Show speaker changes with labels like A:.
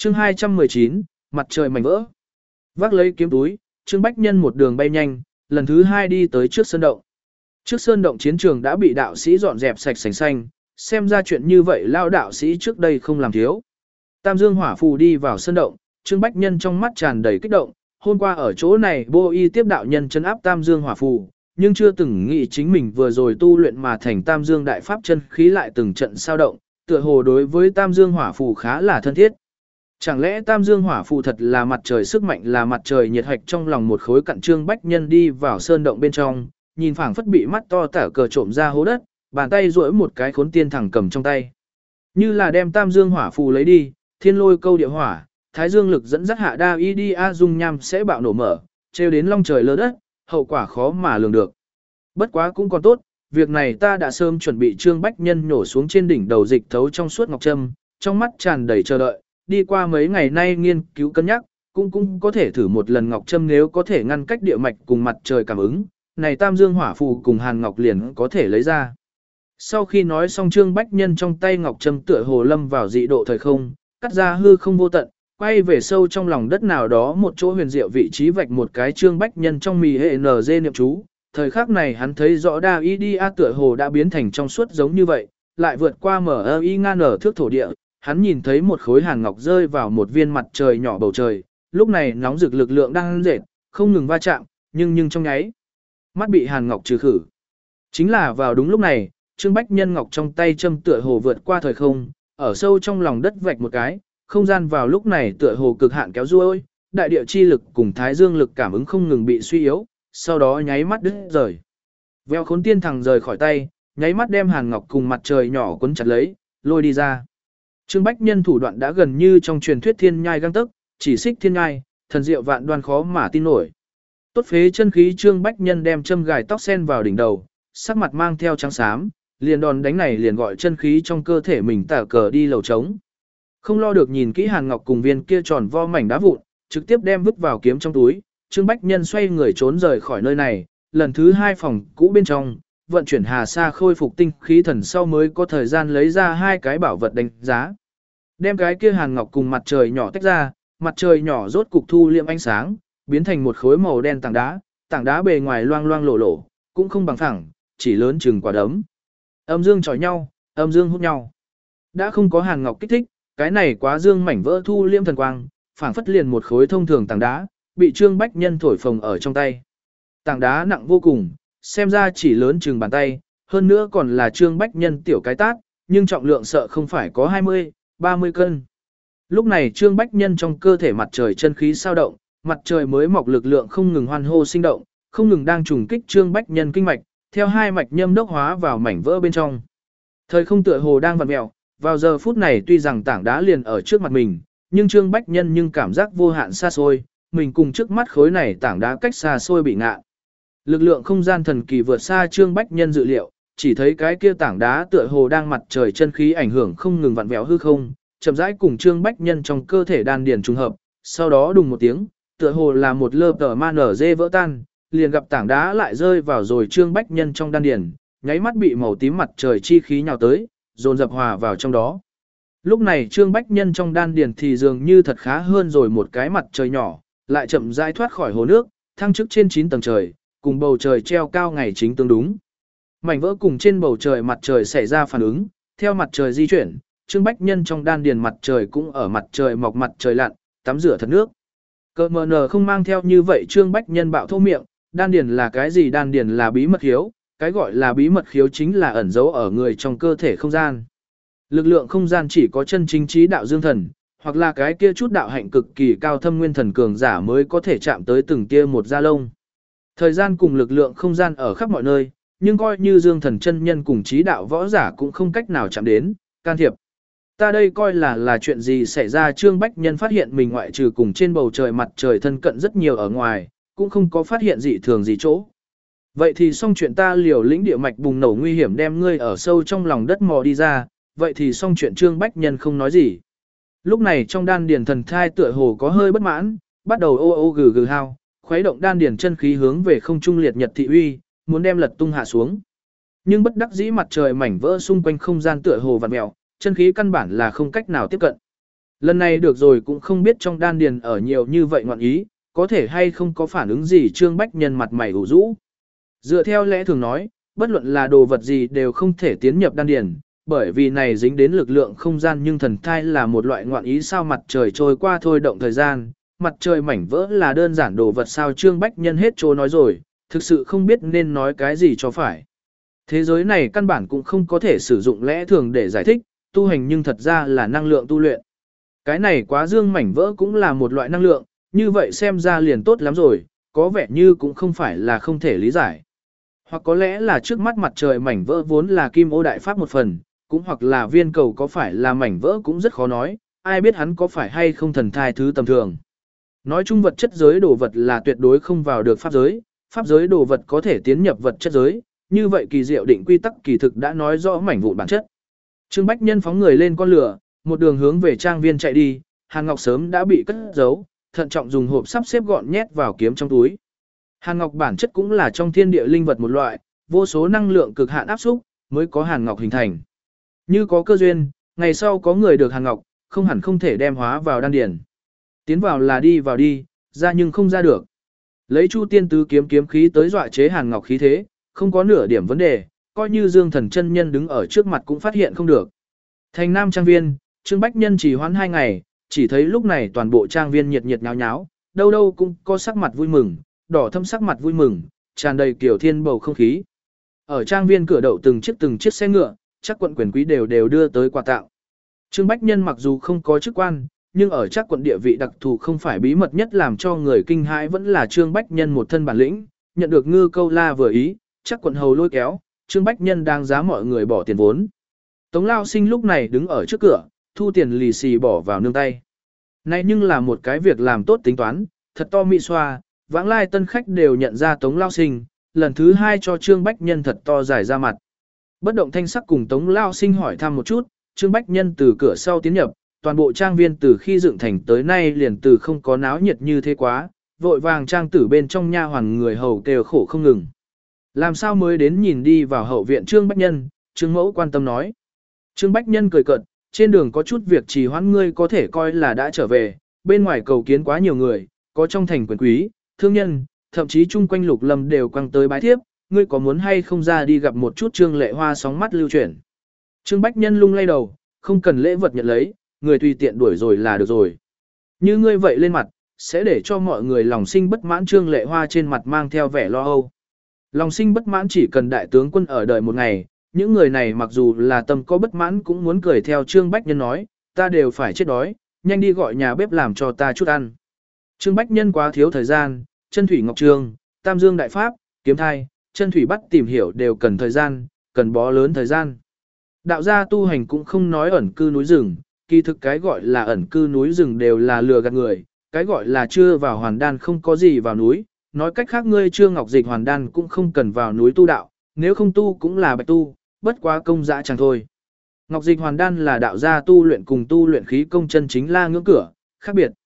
A: Chương 219, mặt trời mảnh vỡ. Vác lấy kiếm túi, Trương Bách Nhân một đường bay nhanh, lần thứ 2 đi tới trước sơn động. Trước sơn động chiến trường đã bị đạo sĩ dọn dẹp sạch sành xanh, xem ra chuyện như vậy lao đạo sĩ trước đây không làm thiếu. Tam Dương Hỏa Phù đi vào sơn động, Trương Bách Nhân trong mắt tràn đầy kích động, hôm qua ở chỗ này Bô Y tiếp đạo nhân trấn áp Tam Dương Hỏa Phù, nhưng chưa từng nghĩ chính mình vừa rồi tu luyện mà thành Tam Dương Đại Pháp chân khí lại từng trận sao động, tựa hồ đối với Tam Dương Hỏa Phù khá là thân thiết. Chẳng lẽ Tam Dương Hỏa Phù thật là mặt trời sức mạnh, là mặt trời nhiệt hạch trong lòng một khối cặn. Trương Bách Nhân đi vào sơn động bên trong, nhìn phảng phất bị mắt to tả cờ trộm ra hố đất, bàn tay duỗi một cái khốn tiên thẳng cầm trong tay. Như là đem Tam Dương Hỏa Phù lấy đi, thiên lôi câu địa hỏa, thái dương lực dẫn dắt hạ đa y đi a dung nham sẽ bạo nổ mở, trêu đến long trời lở đất, hậu quả khó mà lường được. Bất quá cũng còn tốt, việc này ta đã sớm chuẩn bị. Trương Bách Nhân nhổ xuống trên đỉnh đầu dịch thấu trong suốt ngọc trâm, trong mắt tràn đầy chờ đợi, đi qua mấy ngày nay nghiên cứu cân nhắc, cũng có thể thử một lần ngọc trâm nếu có thể ngăn cách địa mạch cùng mặt trời cảm ứng, này Tam Dương Hỏa Phù cùng Hàn Ngọc liền có thể lấy ra. Sau khi nói xong, Trương Bách Nhân trong tay ngọc trâm tựa hồ lâm vào dị độ thời không, cắt ra hư không vô tận, quay về sâu trong lòng đất nào đó một chỗ huyền diệu vị trí vạch một cái. Trương Bách Nhân trong mì hệ NG niệm chú, thời khắc này hắn thấy rõ đa y đi a tựa hồ đã biến thành trong suốt giống như vậy, lại vượt qua mở y ngan ở thước thổ địa, hắn nhìn thấy một khối hàn ngọc rơi vào một viên mặt trời nhỏ bầu trời, lúc này nóng rực lực lượng đang dệt, không ngừng va chạm, nhưng trong nháy mắt bị hàn ngọc trừ khử. Chính là vào đúng lúc này, Trương Bách Nhân ngọc trong tay châm tựa hồ vượt qua thời không, ở sâu trong lòng đất vạch một cái, không gian vào lúc này tựa hồ cực hạn kéo ruôi, đại địa chi lực cùng thái dương lực cảm ứng không ngừng bị suy yếu, sau đó nháy mắt đứt rời. Veo khốn tiên thằng rời khỏi tay, nháy mắt đem hàn ngọc cùng mặt trời nhỏ cuốn chặt lấy, lôi đi ra. Trương Bách Nhân thủ đoạn đã gần như trong truyền thuyết thiên nhai găng tấc, chỉ xích thiên nhai, thần diệu vạn đoan khó mà tin nổi. Tốt phế chân khí. Trương Bách Nhân đem châm gài tóc sen vào đỉnh đầu, sắc mặt mang theo trắng xám, liền đòn đánh này liền gọi chân khí trong cơ thể mình tả cờ đi lầu trống. Không lo được nhìn kỹ hàn ngọc cùng viên kia tròn vo mảnh đá vụn, trực tiếp đem vứt vào kiếm trong túi. Trương Bách Nhân xoay người trốn rời khỏi nơi này, lần thứ 2 phòng cũ bên trong, vận chuyển hà sa khôi phục tinh khí thần sau mới có thời gian lấy ra 2 cái bảo vật đánh giá. Đem cái kia hàn ngọc cùng mặt trời nhỏ tách ra, mặt trời nhỏ rốt cục thu liệm ánh sáng, biến thành một khối màu đen tảng đá bề ngoài loang loang lổ lổ, cũng không bằng phẳng, chỉ lớn chừng quả đấm. Âm dương chọi nhau, âm dương hút nhau. Đã không có hàn ngọc kích thích, cái này quá dương mảnh vỡ thu liêm thần quang, phảng phất liền một khối thông thường tảng đá, bị Trương Bách Nhân thổi phồng ở trong tay. Tảng đá nặng vô cùng, xem ra chỉ lớn chừng bàn tay, hơn nữa còn là Trương Bách Nhân tiểu cái tát, nhưng trọng lượng sợ không phải có 20, 30 cân. Lúc này Trương Bách Nhân trong cơ thể mặt trời chân khí sao động, mặt trời mới mọc lực lượng không ngừng hoan hô sinh động, không ngừng đang trùng kích Trương Bách Nhân kinh mạch, theo 2 mạch nhâm đốc hóa vào mảnh vỡ bên trong. Thời không tựa hồ đang vặn mèo, vào giờ phút này tuy rằng tảng đá liền ở trước mặt mình, nhưng Trương Bách Nhân nhưng cảm giác vô hạn xa xôi, mình cùng trước mắt khối này tảng đá cách xa xôi bị ngạ. Lực lượng không gian thần kỳ vượt xa Trương Bách Nhân dự liệu, chỉ thấy cái kia tảng đá tựa hồ đang mặt trời chân khí ảnh hưởng không ngừng vặn vẹo hư không, chậm rãi cùng Trương Bách Nhân trong cơ thể đan điền trùng hợp, sau đó đùng một tiếng, tựa hồ là một lớp tờ man ở dê vỡ tan, liền gặp tảng đá lại rơi vào rồi Trương Bách Nhân trong đan điền, nháy mắt bị màu tím mặt trời chi khí nhào tới, dồn dập hòa vào trong đó. Lúc này Trương Bách Nhân trong đan điền thì dường như thật khá hơn rồi một cái mặt trời nhỏ, lại chậm rãi thoát khỏi hồ nước, thăng chức trên 9 tầng trời, cùng bầu trời treo cao ngày chính tương đúng. Mảnh vỡ cùng trên bầu trời mặt trời xảy ra phản ứng, theo mặt trời di chuyển, Trương Bách Nhân trong đan điền mặt trời cũng ở mặt trời mọc mặt trời lặn, tắm rửa thật nước. Cơ mờ nờ không mang theo như vậy. Trương Bách Nhân bạo thô miệng, đan điền là cái gì? Đan điền là bí mật khiếu, cái gọi là bí mật khiếu chính là ẩn giấu ở người trong cơ thể không gian. Lực lượng không gian chỉ có chân chính trí đạo dương thần, hoặc là cái kia chút đạo hạnh cực kỳ cao thâm nguyên thần cường giả mới có thể chạm tới từng kia một da lông. Thời gian cùng lực lượng không gian ở khắp mọi nơi, nhưng coi như dương thần chân nhân cùng trí đạo võ giả cũng không cách nào chạm đến, can thiệp. Ta đây coi là chuyện gì xảy ra? Trương Bách Nhân phát hiện mình ngoại trừ cùng trên bầu trời mặt trời thân cận rất nhiều ở ngoài, cũng không có phát hiện dị thường gì chỗ. Vậy thì xong chuyện, ta liều lĩnh địa mạch bùng nổ nguy hiểm đem ngươi ở sâu trong lòng đất mò đi ra, vậy thì xong chuyện. Trương Bách Nhân không nói gì. Lúc này trong đan điền thần thai tựa hồ có hơi bất mãn, bắt đầu ô ô gừ gừ hao, khuấy động đan điền chân khí hướng về không trung liệt nhật thị uy, muốn đem lật tung hạ xuống. Nhưng bất đắc dĩ mặt trời mảnh vỡ xung quanh không gian tựa hồ vặn mèo, chân khí căn bản là không cách nào tiếp cận. Lần này được rồi cũng không biết trong đan điền ở nhiều như vậy ngoạn ý, có thể hay không có phản ứng gì Trương Bách Nhân mặt mày ủ rũ. Dựa theo lẽ thường nói, bất luận là đồ vật gì đều không thể tiến nhập đan điền, bởi vì này dính đến lực lượng không gian nhưng thần thai là một loại ngoạn ý sao mặt trời trôi qua thôi động thời gian, mặt trời mảnh vỡ là đơn giản đồ vật sao Trương Bách Nhân hết chỗ nói rồi, thực sự không biết nên nói cái gì cho phải. Thế giới này căn bản cũng không có thể sử dụng lẽ thường để giải thích, tu hành nhưng thật ra là năng lượng tu luyện. Cái này quá dương mảnh vỡ cũng là một loại năng lượng, như vậy xem ra liền tốt lắm rồi, có vẻ như cũng không phải là không thể lý giải. Hoặc có lẽ là trước mắt mặt trời mảnh vỡ vốn là kim ô đại pháp một phần, cũng hoặc là viên cầu có phải là mảnh vỡ cũng rất khó nói, ai biết hắn có phải hay không thần thai thứ tầm thường. Nói chung vật chất giới đồ vật là tuyệt đối không vào được pháp giới đồ vật có thể tiến nhập vật chất giới, như vậy kỳ diệu định quy tắc kỳ thực đã nói rõ mảnh vụn bản chất. Trương Bách Nhân phóng người lên con lửa, một đường hướng về trang viên chạy đi, Hàn Ngọc sớm đã bị cất giấu, thận trọng dùng hộp sắp xếp gọn nhét vào kiếm trong túi. Hàn Ngọc bản chất cũng là trong thiên địa linh vật một loại, vô số năng lượng cực hạn áp xúc mới có Hàn Ngọc hình thành. Như có cơ duyên, ngày sau có người được Hàn Ngọc, không hẳn không thể đem hóa vào đan điển. Tiến vào là đi vào đi, ra nhưng không ra được. Lấy Chu Tiên Tứ kiếm kiếm khí tới dọa chế Hàn Ngọc khí thế, không có nửa điểm vấn đề, coi như Dương Thần chân nhân đứng ở trước mặt cũng phát hiện không được. Thành Nam trang viên, Trương Bách Nhân chỉ hoãn 2 ngày, chỉ thấy lúc này toàn bộ trang viên nhiệt nhiệt nháo nháo, đâu đâu cũng có sắc mặt vui mừng, đỏ thâm sắc mặt vui mừng, tràn đầy kiểu thiên bầu không khí. Ở trang viên cửa đậu từng chiếc xe ngựa, chắc quận quyền quý đều đưa tới quà tặng. Trương Bách Nhân mặc dù không có chức quan, nhưng ở chắc quận địa vị đặc thù không phải bí mật nhất làm cho người kinh hãi vẫn là Trương Bách Nhân một thân bản lĩnh, nhận được Ngư Câu La vừa ý, chắc quận hầu lôi kéo, Trương Bách Nhân đang giá mọi người bỏ tiền vốn. Tống Lao Sinh lúc này đứng ở trước cửa, thu tiền lì xì bỏ vào nương tay. Này nhưng là một cái việc làm tốt tính toán, thật to mị xoa, vãng lai tân khách đều nhận ra Tống Lao Sinh, lần thứ 2 cho Trương Bách Nhân thật to dài ra mặt. Bất động thanh sắc cùng Tống Lao Sinh hỏi thăm một chút, Trương Bách Nhân từ cửa sau tiến nhập, toàn bộ trang viên từ khi dựng thành tới nay liền từ không có náo nhiệt như thế quá, vội vàng trang tử bên trong nha hoàn người hầu kêu khổ không ngừng. Làm sao mới đến nhìn đi vào hậu viện Trương Bách Nhân, Trương Mẫu quan tâm nói. Trương Bách Nhân cười cợt, trên đường có chút việc trì hoãn ngươi có thể coi là đã trở về, bên ngoài cầu kiến quá nhiều người, có trong thành quyền quý, thương nhân, thậm chí chung quanh Lục Lâm đều quăng tới bái thiếp, ngươi có muốn hay không ra đi gặp một chút Trương Lệ Hoa sóng mắt lưu chuyển. Trương Bách Nhân lung lay đầu, không cần lễ vật nhận lấy, người tùy tiện đuổi rồi là được rồi. Như ngươi vậy lên mặt, sẽ để cho mọi người lòng sinh bất mãn. Trương Lệ Hoa trên mặt mang theo vẻ lo âu. Lòng sinh bất mãn chỉ cần đại tướng quân ở đời một ngày, những người này mặc dù là tâm có bất mãn cũng muốn cười theo Trương Bách Nhân nói, ta đều phải chết đói, nhanh đi gọi nhà bếp làm cho ta chút ăn. Trương Bách Nhân quá thiếu thời gian, chân thủy ngọc trường, tam dương đại pháp, kiếm thai, chân thủy bắt tìm hiểu đều cần thời gian, cần bó lớn thời gian. Đạo gia tu hành cũng không nói ẩn cư núi rừng, kỳ thực cái gọi là ẩn cư núi rừng đều là lừa gạt người, cái gọi là chưa vào hoàn đan không có gì vào núi, nói cách khác ngươi chưa ngọc dịch hoàn đan cũng không cần vào núi tu đạo, nếu không tu cũng là bạch tu, bất quá công dã chẳng thôi. Ngọc dịch hoàn đan là đạo gia tu luyện cùng tu luyện khí công chân chính la ngưỡng cửa, khác biệt.